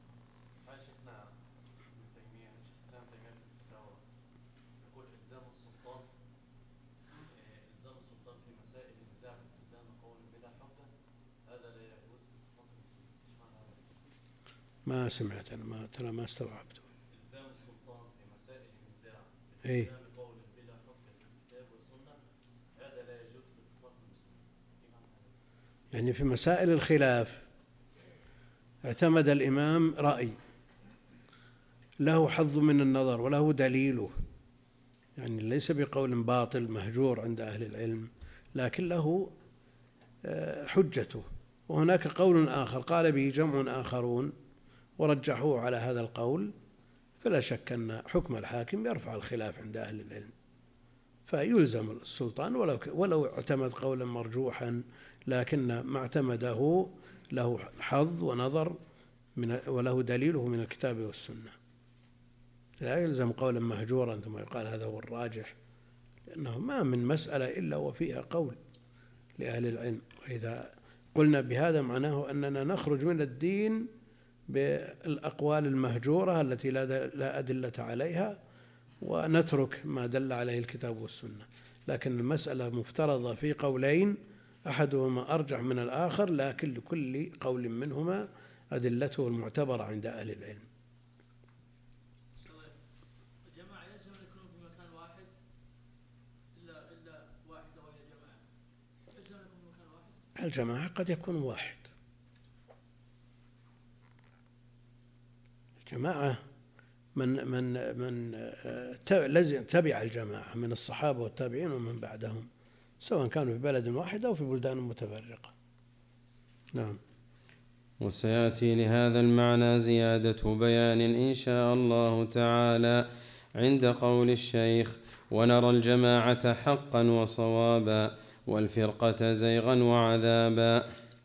ما سمعت أنا ما استوعبت. إلزام السلطان في مسائل النزاع إيه؟ بقول بلا حجة في الكتاب والسنة، هذا لا يجوز باتفاق المسلمين. يعني في مسائل الخلاف اعتمد الإمام رأي له حظ من النظر وله دليله، يعني ليس بقول باطل مهجور عند أهل العلم، لكن له حجته. وهناك قول آخر قال به جمع آخرون ورجحوه على هذا القول، فلا شك أن حكم الحاكم يرفع الخلاف عند أهل العلم، فيلزم السلطان ولو اعتمد قولا مرجوحا، لكن ما اعتمده له حظ ونظر وله دليله من الكتاب والسنة، لا يلزم قولا مهجورا ثم يقال هذا هو الراجح، لأنه ما من مسألة إلا وفيها قول لأهل العلم. وإذا قلنا بهذا معناه أننا نخرج من الدين بالأقوال المهجورة التي لا أدلة عليها، ونترك ما دل عليه الكتاب والسنة. لكن المسألة مفترضة في قولين أحدهما أرجح من الآخر، لكن لكل قول منهما أدلته المعتبرة عند أهل العلم. الجماعة يلزم أن يكونوا في مكان واحد إلا واحدة وهي جماعة، يلزم أن يكونوا في مكان واحد. الجماعة قد يكون واحد، الجماعة من تبع الجماعة من الصحابة والتابعين ومن بعدهم، سواء كانوا في بلد واحد أو في بلدان متفرقة. نعم. وسيأتي لهذا المعنى زيادة بيان إن شاء الله تعالى عند قول الشيخ: ونرى الجماعة حقا وصوابا، والفرقة زيغا وعذابا.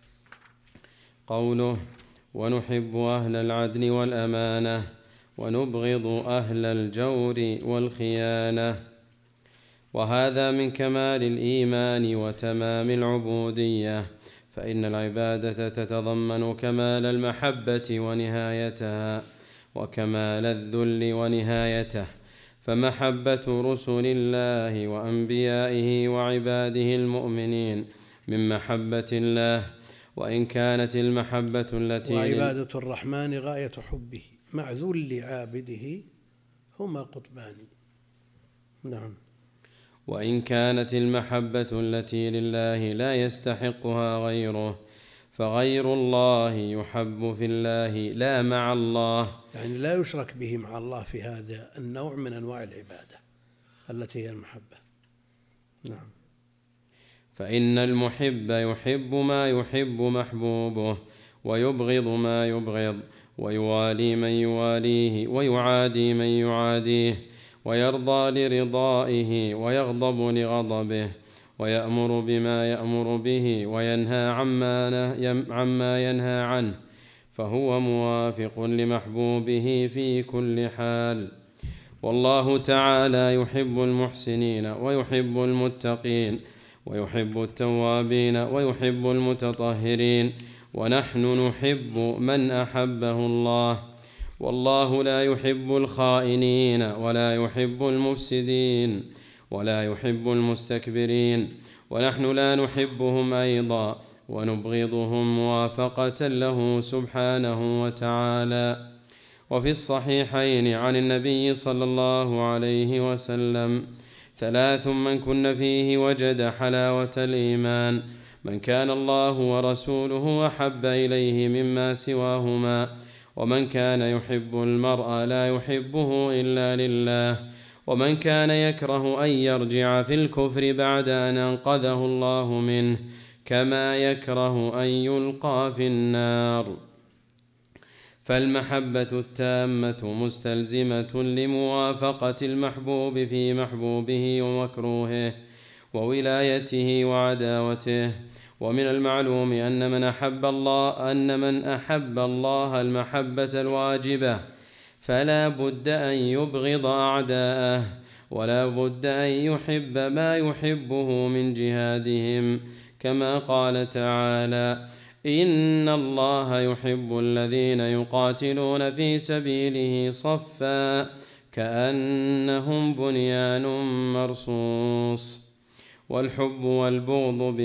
قوله: ونحب أهل العدل والأمانة ونبغض أهل الجور والخيانة. وهذا من كمال الإيمان وتمام العبودية، فإن العبادة تتضمن كمال المحبة ونهايتها، وكمال الذل ونهايته، فمحبة رسل الله وأنبيائه وعباده المؤمنين من محبة الله، وإن كانت المحبة التي وعبادة الرحمن غاية حبه مع ذل عابده هما قطبان. نعم. وإن كانت المحبة التي لله لا يستحقها غيره، فغير الله يحب في الله لا مع الله. يعني لا يشرك به مع الله في هذا النوع من أنواع العبادة التي هي المحبة. نعم. فإن المحب يحب ما يحب محبوبه، ويبغض ما يبغض، ويوالي من يواليه، ويعادي من يعاديه، ويرضى لرضائه، ويغضب لغضبه، ويأمر بما يأمر به، وينهى عما ينهى عنه، فهو موافق لمحبوبه في كل حال. والله تعالى يحب المحسنين، ويحب المتقين، ويحب التوابين، ويحب المتطهرين، ونحن نحب من أحبه الله. والله لا يحب الخائنين، ولا يحب المفسدين، ولا يحب المستكبرين، ونحن لا نحبهم أيضا، ونبغضهم موافقة له سبحانه وتعالى. وفي الصحيحين عن النبي صلى الله عليه وسلم: 3 من كن فيه وجد حلاوة الإيمان: من كان الله ورسوله أحب إليه مما سواهما، ومن كان يحب المرء لا يحبه إلا لله، ومن كان يكره أن يرجع في الكفر بعد أن أنقذه الله منه، كما يكره أن يلقى في النار. فالمحبة التامة مستلزمة لموافقة المحبوب في محبوبه ومكروهه، وولايته وعداوته. ومن المعلوم أن من أحب الله المحبة الواجبة فلا بد أن يبغض أعداءه، ولا بد أن يحب ما يحبه من جهادهم، كما قال تعالى: إن الله يحب الذين يقاتلون في سبيله صفا كأنهم بنيان مرصوص. والحب والبغض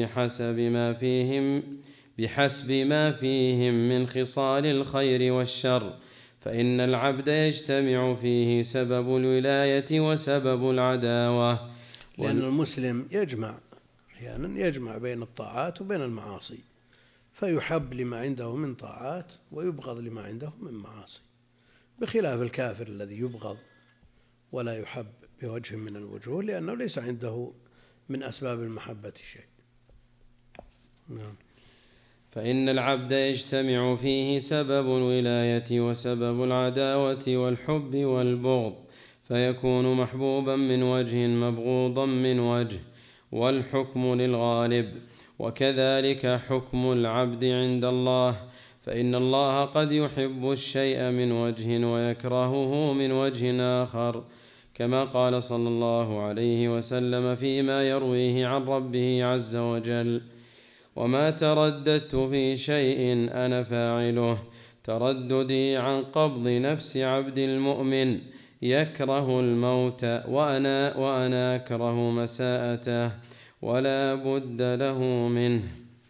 بحسب ما فيهم من خصال الخير والشر، فإن العبد يجتمع فيه سبب الولاية وسبب العداوة. لأن المسلم أحيانا يجمع بين الطاعات وبين المعاصي، فيحب لما عنده من طاعات ويبغض لما عنده من معاصي، بخلاف الكافر الذي يبغض ولا يحب بوجه من الوجوه، لأنه ليس عنده من أسباب المحبة شيء. نعم. فإن العبد يجتمع فيه سبب الولاية وسبب العداوة والحب والبغض، فيكون محبوبا من وجه مبغوضا من وجه، والحكم للغالب. وكذلك حكم العبد عند الله، فإن الله قد يحب الشيء من وجه ويكرهه من وجه آخر، كما قال صلى الله عليه وسلم فيما يرويه عن ربه عز وجل: وما ترددت في شيء أنا فاعله ترددي عن قبض نفس عبد المؤمن يكره الموت وأنا أكره مساءته ولا بد له منه.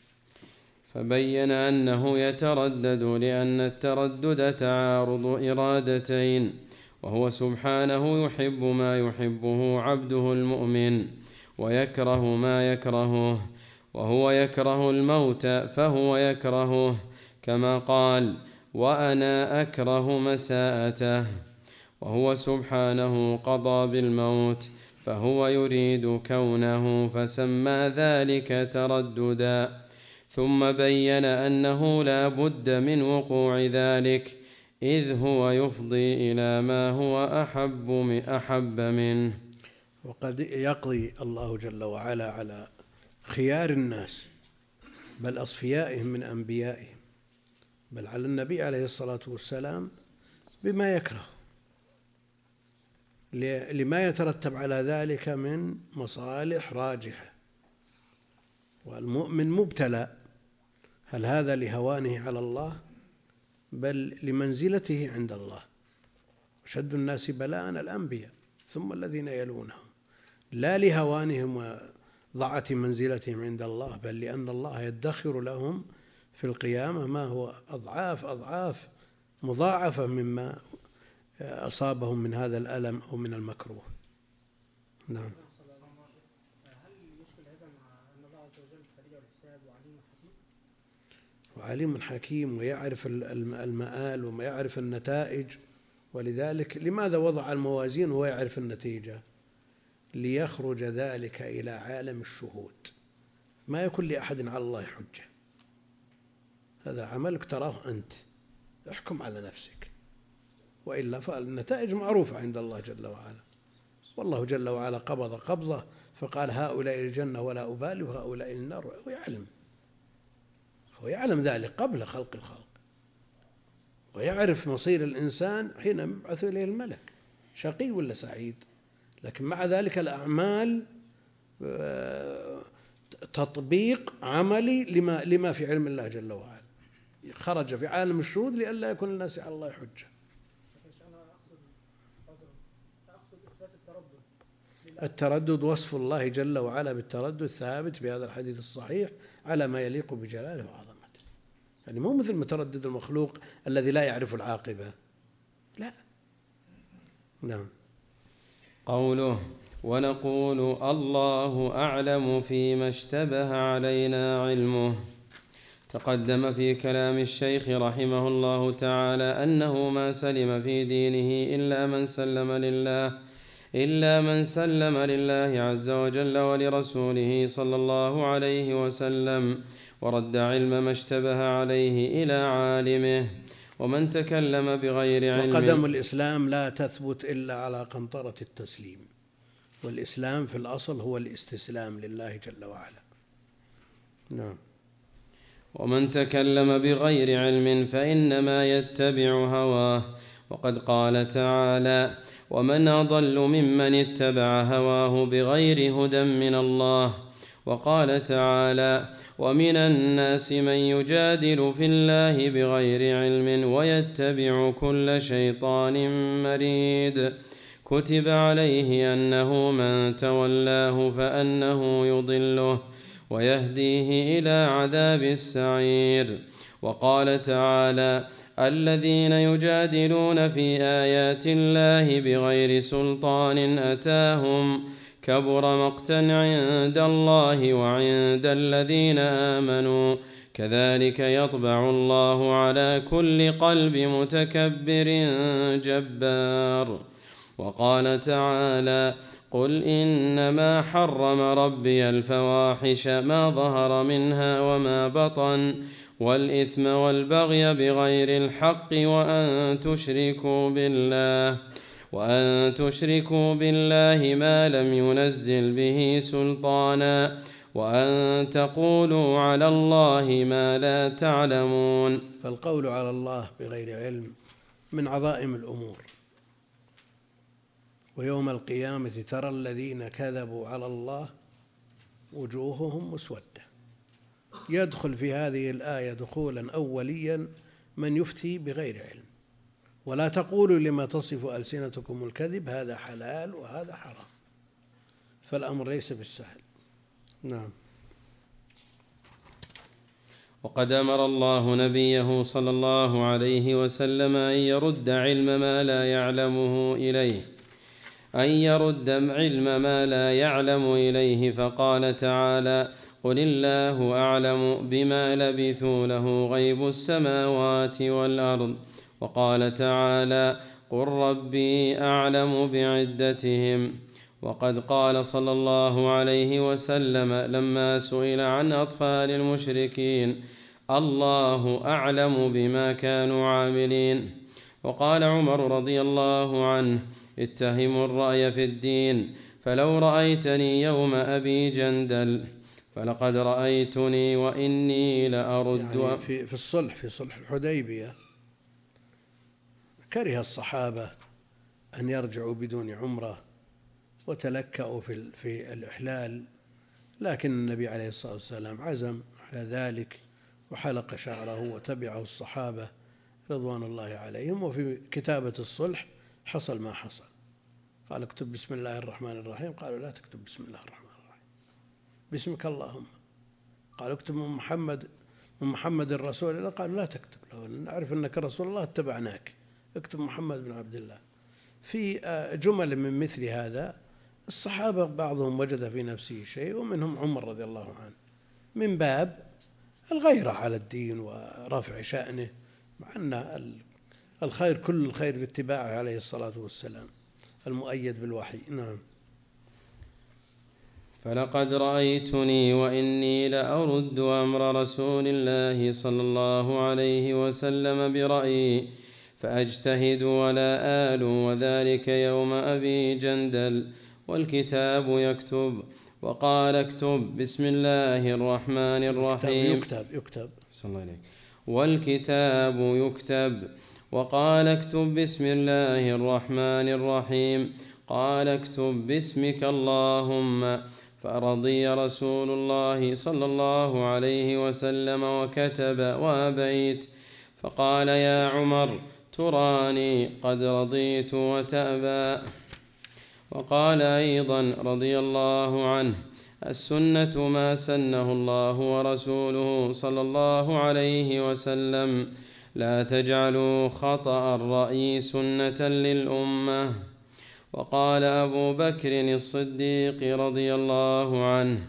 فبين أنه يتردد لأن التردد تعارض إرادتين، وهو سبحانه يحب ما يحبه عبده المؤمن ويكره ما يكرهه، وهو يكره الموت فهو يكرهه، كما قال: وأنا أكره مساءته. وهو سبحانه قضى بالموت فهو يريد كونه، فسمى ذلك ترددا، ثم بين أنه لا بد من وقوع ذلك، إذ هو يفضي إلى ما هو أحب منه. وقد يقضي الله جل وعلا على خيار الناس، بل أصفيائهم من أنبيائهم، بل على النبي عليه الصلاة والسلام بما يكره، لما يترتب على ذلك من مصالح راجحة. والمؤمن مبتلى، هل هذا لهوانه على الله بل لمنزلته عند الله. أشد الناس بلاء الأنبياء ثم الذين يلونهم، لا لهوانهم وضعة منزلتهم عند الله، بل لأن الله يدخر لهم في القيامة ما هو أضعاف مضاعفة مما أصابهم من هذا الألم أو من المكروه. نعم. هل يشكل هذا مع أن الله عز وجل سريع الحساب وعليم حكيم؟ وعليم حكيم ويعرف المآل وما يعرف النتائج. ولذلك لماذا وضع الموازين وهو يعرف النتيجة؟ ليخرج ذلك إلى عالم الشهود، ما يكون لأحد على الله حجة. هذا عملك تراه أنت، احكم على نفسك، وإلا فالنتائج معروفة عند الله جل وعلا. والله جل وعلا قبض قبضة فقال هؤلاء الجنة ولا أبالي وهؤلاء النار، هو يعلم ذلك قبل خلق الخلق، ويعرف مصير الإنسان حين يبعث إليه الملك شقي ولا سعيد. لكن مع ذلك الأعمال تطبيق عملي لما في علم الله جل وعلا، خرج في عالم الشهود لئلا يكون الناس على الله حجة. التردد وصف الله جل وعلا بالتردد ثابت في هذا الحديث الصحيح على ما يليق بجلاله وعظمته، يعني مو مثل متردد المخلوق الذي لا يعرف العاقبة، لا. نعم. قوله ونقول الله أعلم فيما اشتبه علينا علمه. تقدم في كلام الشيخ رحمه الله تعالى أنه ما سلم في دينه إلا من سلم لله عز وجل ولرسوله صلى الله عليه وسلم، ورد علم ما اشتبه عليه إلى عالمه. ومن تكلم بغير علم. وقدم الإسلام لا تثبت إلا على قنطرة التسليم، والإسلام في الأصل هو الاستسلام لله جل وعلا. نعم. ومن تكلم بغير علم فإنما يتبع هواه، وقد قال تعالى ومن أضل ممن اتبع هواه بغير هدى من الله. وقال تعالى ومن الناس من يجادل في الله بغير علم ويتبع كل شيطان مريد، كتب عليه أنه من تولاه فأنه يضله ويهديه إلى عذاب السعير. وقال تعالى الذين يجادلون في آيات الله بغير سلطان أتاهم كبر مقتا عند الله وعند الذين آمنوا كذلك يطبع الله على كل قلب متكبر جبار. وقال تعالى قل إنما حرم ربي الفواحش ما ظهر منها وما بطن والإثم والبغي بغير الحق وأن تشركوا بالله ما لم ينزل به سلطانا وأن تقولوا على الله ما لا تعلمون. فالقول على الله بغير علم من عظائم الأمور، ويوم القيامة ترى الذين كذبوا على الله وجوههم مسودة. يدخل في هذه الآية دخولا أوليا من يفتي بغير علم. ولا تقولوا لما تصف ألسنتكم الكذب هذا حلال وهذا حرام، فالأمر ليس بالسهل. نعم. وقد أمر الله نبيه صلى الله عليه وسلم أن يرد علم ما لا يعلم إليه فقال تعالى قل الله أعلم بما لبثوا له غيب السماوات والأرض. وقال تعالى قل ربي أعلم بعدتهم. وقد قال صلى الله عليه وسلم لما سئل عن أطفال المشركين الله أعلم بما كانوا عاملين. وقال عمر رضي الله عنه اتهموا الرأي في الدين، فلو رأيتني يوم أبي جندل فلقد رأيتني وإني لأرد. يعني في صلح الحديبية كره الصحابة أن يرجعوا بدون عمرة وتلكأوا في الإحلال، لكن النبي عليه الصلاة والسلام عزم على ذلك وحلق شعره وتبعه الصحابة رضوان الله عليهم. وفي كتابة الصلح حصل ما حصل، قال اكتب بسم الله الرحمن الرحيم، قالوا لا تكتب بسم الله الرحمن الرحيم باسمك اللهم. قالوا اكتب من محمد الرسول الله، قالوا لا تكتب له نعرف أنك رسول الله اتبعناك، اكتب محمد بن عبد الله. في جمل من مثل هذا الصحابة بعضهم وجد في نفسه شيء، ومنهم عمر رضي الله عنه، من باب الغيرة على الدين ورفع شأنه، مع أن الخير كل الخير باتباعه عليه الصلاة والسلام المؤيد بالوحي. نعم. فلقد رأيتني وإني لأرد أمر رسول الله صلى الله عليه وسلم برأيي فأجتهد ولا آل، وذلك يوم أبي جندل والكتاب يكتب. وقال اكتب بسم الله الرحمن الرحيم. يكتب صلى الله عليه. والكتاب يكتب. وقال اكتب بسم الله الرحمن الرحيم. قال اكتب باسمك اللهم. فرضي رسول الله صلى الله عليه وسلم وكتب وأبيت. فقال يا عمر تراني قد رضيت وتأبى. وقال أيضا رضي الله عنه السنة ما سنه الله ورسوله صلى الله عليه وسلم، لا تجعلوا خطأ الرأي سنة للأمة. وقال أبو بكر الصديق رضي الله عنه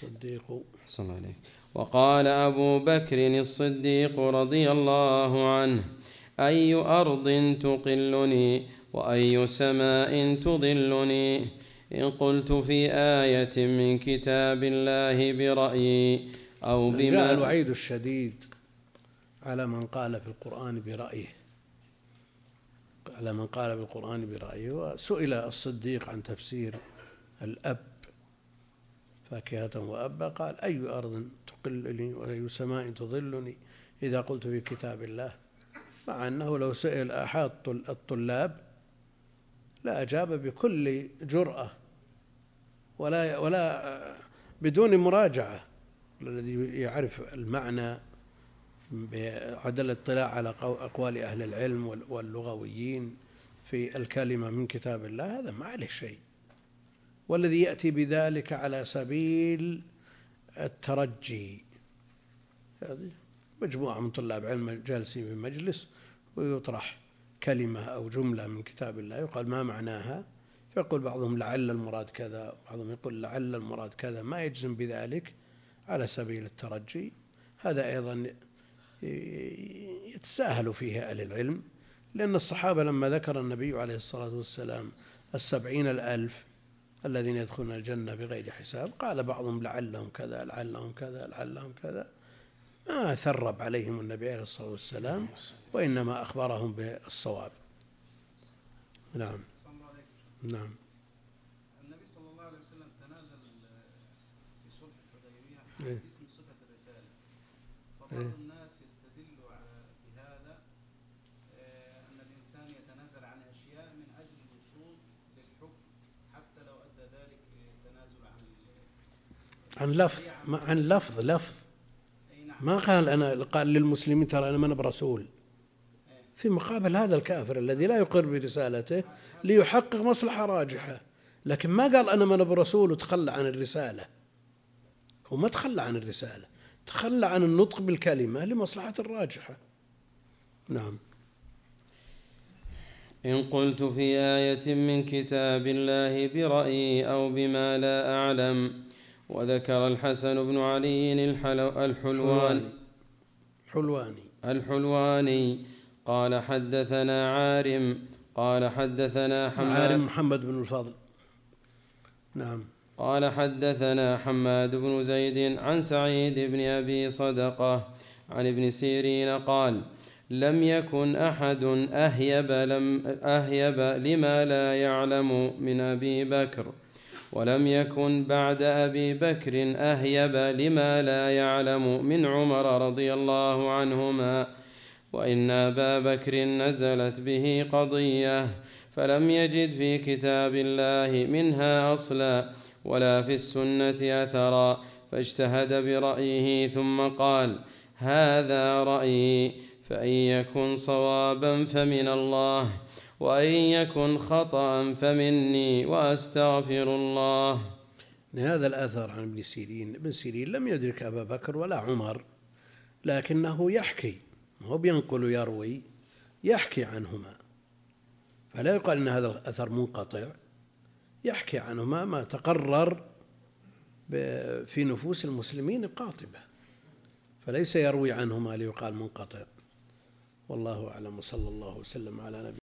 وقال أبو بكر الصديق رضي الله عنه أي أرض تقلني وأي سماء تظلني إن قلت في آية من كتاب الله برأيي أو بما. جاء الوعيد الشديد على من قال في القرآن برأيه، على من قال بالقرآن برأيه. وسئل الصديق عن تفسير الأب فاكهة وأبا، قال أي أرض تقلني وأي سماء تظلني إذا قلت في كتاب الله، مع أنه لو سئل أحد الطلاب لا أجاب بكل جرأة ولا بدون مراجعة. الذي يعرف المعنى بعدل الاطلاع على أقوال أهل العلم واللغويين في الكلمة من كتاب الله هذا ما عليه شيء. والذي يأتي بذلك على سبيل الترجي، مجموعة من طلاب علم جالسين في مجلس ويطرح كلمة أو جملة من كتاب الله يقال ما معناها، فيقول بعضهم لعل المراد كذا، بعضهم يقول لعل المراد كذا، ما يجزم بذلك على سبيل الترجي. هذا أيضا يتساهل فيه أهل العلم، لأن الصحابة لما ذكر النبي عليه الصلاة والسلام 70,000 الذين يدخلون الجنة بغير حساب، قال بعضهم لعلهم كذا لعلهم كذا لعلهم كذا، ما ثرب عليهم النبي عليه الصلاة والسلام، وإنما أخبرهم بالصواب. نعم. نعم. النبي صلى الله عليه وسلم تنازل في صلح الحديبية اسم صفة الرسالة، فبعض الناس يستدل بهذا أن الإنسان يتنازل عن أشياء من أجل الوصول للحكم حتى لو أدى ذلك تنازل عن لفظ ما قال أنا قال للمسلمين ترى أنا من برسول، في مقابل هذا الكافر الذي لا يقر برسالته ليحقق مصلحة راجحة، لكن ما قال أنا من برسول وتخلى عن الرسالة. هو ما تخلى عن الرسالة، تخلى عن النطق بالكلمة لمصلحة راجحة. نعم. إن قلت في آية من كتاب الله برأيي أو بما لا أعلم. وذكر الحسن بن علي الحلواني قال حدثنا عارم قال حدثنا عارم محمد بن الفضل. نعم. قال حدثنا حماد بن زيد عن سعيد بن أبي صدقة عن ابن سيرين قال لم يكن أحد أهيب لما لا يعلم من أبي بكر، ولم يكن بعد أبي بكر أهيب لما لا يعلم من عمر رضي الله عنهما. وإن أبا بكر نزلت به قضية فلم يجد في كتاب الله منها أصلا ولا في السنة أثرا، فاجتهد برأيه ثم قال هذا رأيي، فإن يكن صوابا فمن الله، وإن يكن خطأ فمني وأستغفر الله. هذا الأثر عن ابن سيرين. ابن سيرين لم يدرك أبا بكر ولا عمر، لكنه يحكي، هو بينقل يروي، يحكي عنهما، فلا يقال أن هذا الأثر منقطع، يحكي عنهما ما تقرر في نفوس المسلمين قاطبة. فليس يروي عنه ما ليقال منقطع. والله أعلم، وصلى الله وسلم على نبينا